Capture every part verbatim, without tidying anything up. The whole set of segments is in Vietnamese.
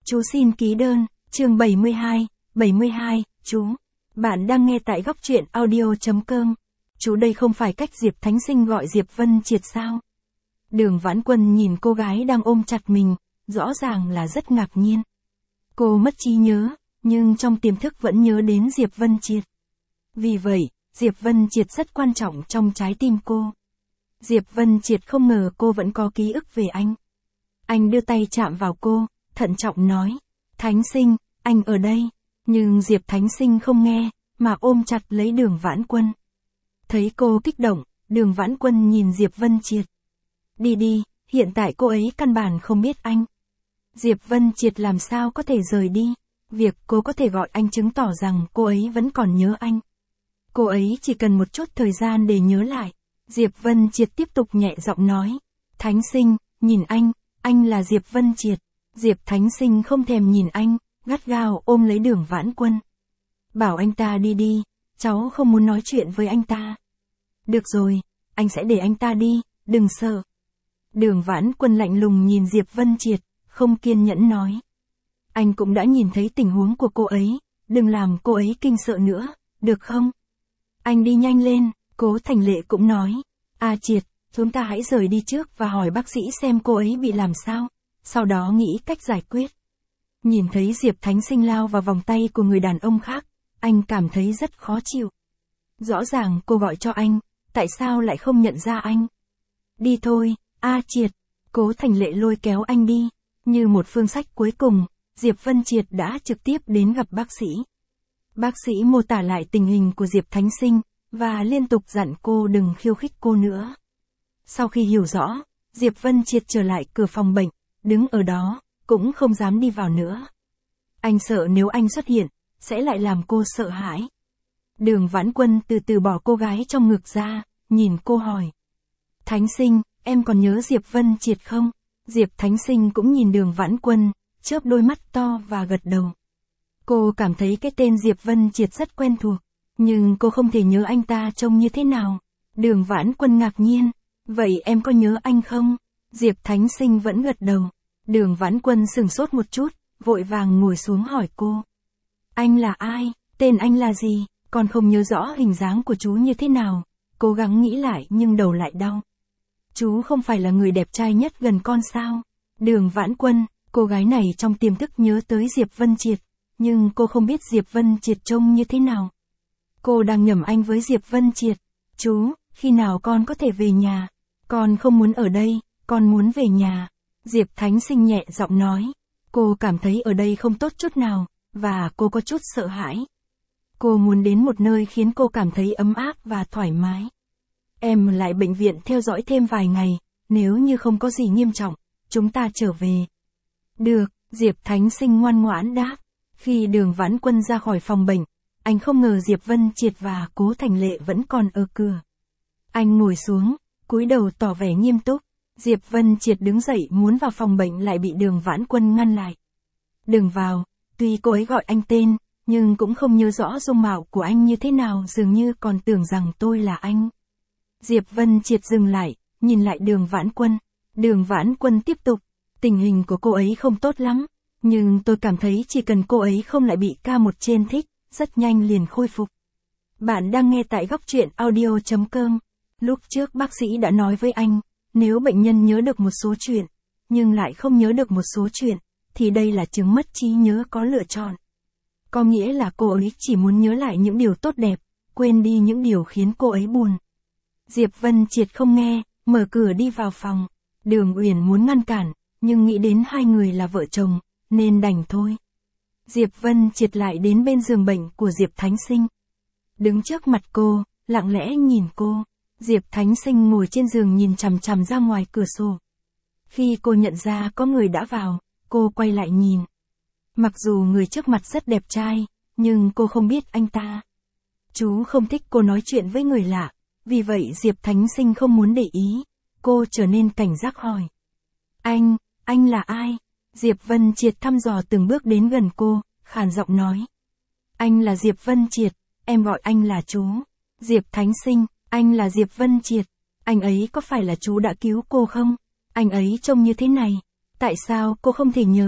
Chú xin ký đơn, chương bảy mươi hai, bảy mươi hai, chú. Bạn đang nghe tại góc truyện audio.com. Chú đây không phải cách Diệp Thánh Sinh gọi Diệp Vân Triệt sao? Đường Vãn Quân nhìn cô gái đang ôm chặt mình, rõ ràng là rất ngạc nhiên. Cô mất trí nhớ, nhưng trong tiềm thức vẫn nhớ đến Diệp Vân Triệt. Vì vậy, Diệp Vân Triệt rất quan trọng trong trái tim cô. Diệp Vân Triệt không ngờ cô vẫn có ký ức về anh. Anh đưa tay chạm vào cô, thận trọng nói, Thánh Sinh, anh ở đây. Nhưng Diệp Thánh Sinh không nghe, mà ôm chặt lấy Đường Vãn Quân. Thấy cô kích động, Đường Vãn Quân nhìn Diệp Vân Triệt. Đi đi, hiện tại cô ấy căn bản không biết anh. Diệp Vân Triệt làm sao có thể rời đi, việc cô có thể gọi anh chứng tỏ rằng cô ấy vẫn còn nhớ anh. Cô ấy chỉ cần một chút thời gian để nhớ lại. Diệp Vân Triệt tiếp tục nhẹ giọng nói, Thánh Sinh, nhìn anh, anh là Diệp Vân Triệt. Diệp Thánh Sinh không thèm nhìn anh, gắt gao ôm lấy Đường Vãn Quân. Bảo anh ta đi đi, cháu không muốn nói chuyện với anh ta. Được rồi, anh sẽ để anh ta đi, đừng sợ. Đường Vãn Quân lạnh lùng nhìn Diệp Vân Triệt, không kiên nhẫn nói. Anh cũng đã nhìn thấy tình huống của cô ấy, đừng làm cô ấy kinh sợ nữa, được không? Anh đi nhanh lên, Cố Thành Lệ cũng nói. A Triệt, chúng ta hãy rời đi trước và hỏi bác sĩ xem cô ấy bị làm sao, sau đó nghĩ cách giải quyết. Nhìn thấy Diệp Thánh Sinh lao vào vòng tay của người đàn ông khác, anh cảm thấy rất khó chịu. Rõ ràng cô gọi cho anh, tại sao lại không nhận ra anh? Đi thôi, A Triệt. Cố Thành Lệ lôi kéo anh đi. Như một phương sách cuối cùng, Diệp Vân Triệt đã trực tiếp đến gặp bác sĩ. Bác sĩ mô tả lại tình hình của Diệp Thánh Sinh, và liên tục dặn cô đừng khiêu khích cô nữa. Sau khi hiểu rõ, Diệp Vân Triệt trở lại cửa phòng bệnh, đứng ở đó, cũng không dám đi vào nữa. Anh sợ nếu anh xuất hiện, sẽ lại làm cô sợ hãi. Đường Vãn Quân từ từ bỏ cô gái trong ngực ra, nhìn cô hỏi. Thánh Sinh, em còn nhớ Diệp Vân Triệt không? Diệp Thánh Sinh cũng nhìn Đường Vãn Quân, chớp đôi mắt to và gật đầu. Cô cảm thấy cái tên Diệp Vân Triệt rất quen thuộc, nhưng cô không thể nhớ anh ta trông như thế nào. Đường Vãn Quân ngạc nhiên, vậy em có nhớ anh không? Diệp Thánh Sinh vẫn gật đầu. Đường Vãn Quân sửng sốt một chút, vội vàng ngồi xuống hỏi cô. Anh là ai? Tên anh là gì? Con không nhớ rõ hình dáng của chú như thế nào. Cố gắng nghĩ lại nhưng đầu lại đau. Chú không phải là người đẹp trai nhất gần con sao? Đường Vãn Quân, cô gái này trong tiềm thức nhớ tới Diệp Vân Triệt, nhưng cô không biết Diệp Vân Triệt trông như thế nào. Cô đang nhầm anh với Diệp Vân Triệt. Chú, khi nào con có thể về nhà? Con không muốn ở đây, con muốn về nhà. Diệp Thánh Sinh nhẹ giọng nói. Cô cảm thấy ở đây không tốt chút nào, và cô có chút sợ hãi. Cô muốn đến một nơi khiến cô cảm thấy ấm áp và thoải mái. Em lại bệnh viện theo dõi thêm vài ngày, nếu như không có gì nghiêm trọng, chúng ta trở về. Được, Diệp Thánh Sinh ngoan ngoãn đáp. Khi Đường Vãn Quân ra khỏi phòng bệnh, anh không ngờ Diệp Vân Triệt và Cố Thành Lệ vẫn còn ở cửa. Anh ngồi xuống, cúi đầu tỏ vẻ nghiêm túc. Diệp Vân Triệt đứng dậy muốn vào phòng bệnh lại bị Đường Vãn Quân ngăn lại. Đừng vào, tuy cô ấy gọi anh tên, nhưng cũng không nhớ rõ dung mạo của anh như thế nào, dường như còn tưởng rằng tôi là anh. Diệp Vân Triệt dừng lại, nhìn lại Đường Vãn Quân. Đường Vãn Quân tiếp tục, tình hình của cô ấy không tốt lắm, nhưng tôi cảm thấy chỉ cần cô ấy không lại bị ca một trên thích, rất nhanh liền khôi phục. Bạn đang nghe tại góc truyện audio.com. Lúc trước bác sĩ đã nói với anh, nếu bệnh nhân nhớ được một số chuyện, nhưng lại không nhớ được một số chuyện, thì đây là chứng mất trí nhớ có lựa chọn. Có nghĩa là cô ấy chỉ muốn nhớ lại những điều tốt đẹp, quên đi những điều khiến cô ấy buồn. Diệp Vân Triệt không nghe, mở cửa đi vào phòng. Đường Uyển muốn ngăn cản, nhưng nghĩ đến hai người là vợ chồng, nên đành thôi. Diệp Vân Triệt lại đến bên giường bệnh của Diệp Thánh Sinh. Đứng trước mặt cô, lặng lẽ nhìn cô. Diệp Thánh Sinh ngồi trên giường nhìn chằm chằm ra ngoài cửa sổ. Khi cô nhận ra có người đã vào, cô quay lại nhìn. Mặc dù người trước mặt rất đẹp trai, nhưng cô không biết anh ta. Chú không thích cô nói chuyện với người lạ, vì vậy Diệp Thánh Sinh không muốn để ý. Cô trở nên cảnh giác hỏi. Anh, anh là ai? Diệp Vân Triệt thăm dò từng bước đến gần cô, khàn giọng nói. Anh là Diệp Vân Triệt, em gọi anh là chú. Diệp Thánh Sinh, anh là Diệp Vân Triệt. Anh ấy có phải là chú đã cứu cô không? Anh ấy trông như thế này. Tại sao cô không thể nhớ?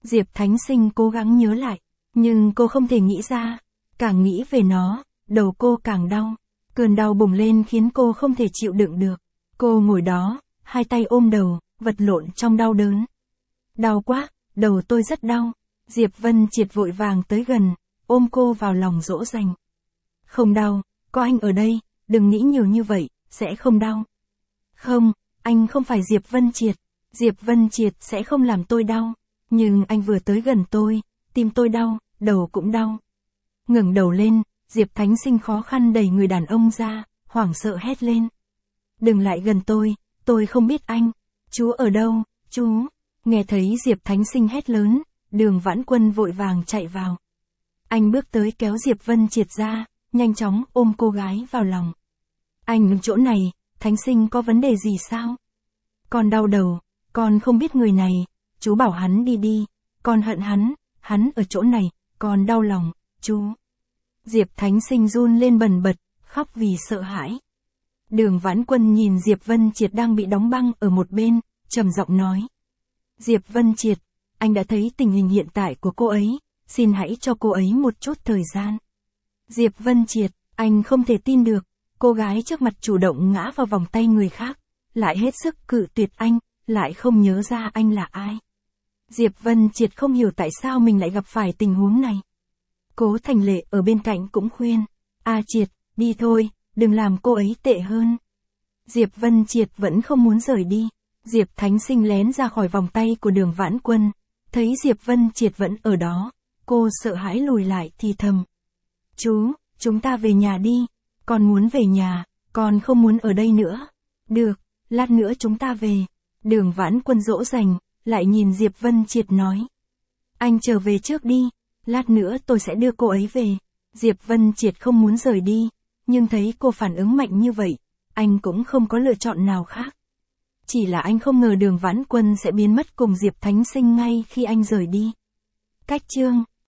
Diệp Thánh Sinh cố gắng nhớ lại, nhưng cô không thể nghĩ ra. Càng nghĩ về nó, đầu cô càng đau. Cơn đau bùng lên khiến cô không thể chịu đựng được. Cô ngồi đó, hai tay ôm đầu, vật lộn trong đau đớn. Đau quá, đầu tôi rất đau. Diệp Vân Triệt vội vàng tới gần, ôm cô vào lòng dỗ dành. Không đau, có anh ở đây, đừng nghĩ nhiều như vậy, sẽ không đau. Không, anh không phải Diệp Vân Triệt. Diệp Vân Triệt sẽ không làm tôi đau. Nhưng anh vừa tới gần tôi, tim tôi đau, đầu cũng đau. Ngẩng đầu lên, Diệp Thánh Sinh khó khăn đẩy người đàn ông ra, hoảng sợ hét lên. Đừng lại gần tôi, tôi không biết anh. Chú ở đâu, chú? Nghe thấy Diệp Thánh Sinh hét lớn, Đường Vãn Quân vội vàng chạy vào. Anh bước tới kéo Diệp Vân Triệt ra, nhanh chóng ôm cô gái vào lòng. Anh đứng chỗ này, Thánh Sinh có vấn đề gì sao? Con đau đầu, con không biết người này, chú bảo hắn đi đi, con hận hắn, hắn ở chỗ này, con đau lòng, chú. Diệp Thánh Sinh run lên bần bật, khóc vì sợ hãi. Đường Vãn Quân nhìn Diệp Vân Triệt đang bị đóng băng ở một bên, trầm giọng nói. Diệp Vân Triệt, anh đã thấy tình hình hiện tại của cô ấy, xin hãy cho cô ấy một chút thời gian. Diệp Vân Triệt, anh không thể tin được, cô gái trước mặt chủ động ngã vào vòng tay người khác, lại hết sức cự tuyệt anh, lại không nhớ ra anh là ai. Diệp Vân Triệt không hiểu tại sao mình lại gặp phải tình huống này. Cố Thành Lệ ở bên cạnh cũng khuyên, A Triệt, đi thôi, đừng làm cô ấy tệ hơn. Diệp Vân Triệt vẫn không muốn rời đi. Diệp Thánh Sinh lén ra khỏi vòng tay của Đường Vãn Quân, thấy Diệp Vân Triệt vẫn ở đó, cô sợ hãi lùi lại thì thầm. Chú, chúng ta về nhà đi, con muốn về nhà, con không muốn ở đây nữa. Được, lát nữa chúng ta về. Đường Vãn Quân dỗ dành, lại nhìn Diệp Vân Triệt nói. Anh trở về trước đi, lát nữa tôi sẽ đưa cô ấy về. Diệp Vân Triệt không muốn rời đi, nhưng thấy cô phản ứng mạnh như vậy, anh cũng không có lựa chọn nào khác. Chỉ là anh không ngờ Đường Vãn Quân sẽ biến mất cùng Diệp Thánh Sinh ngay khi anh rời đi. Cách chương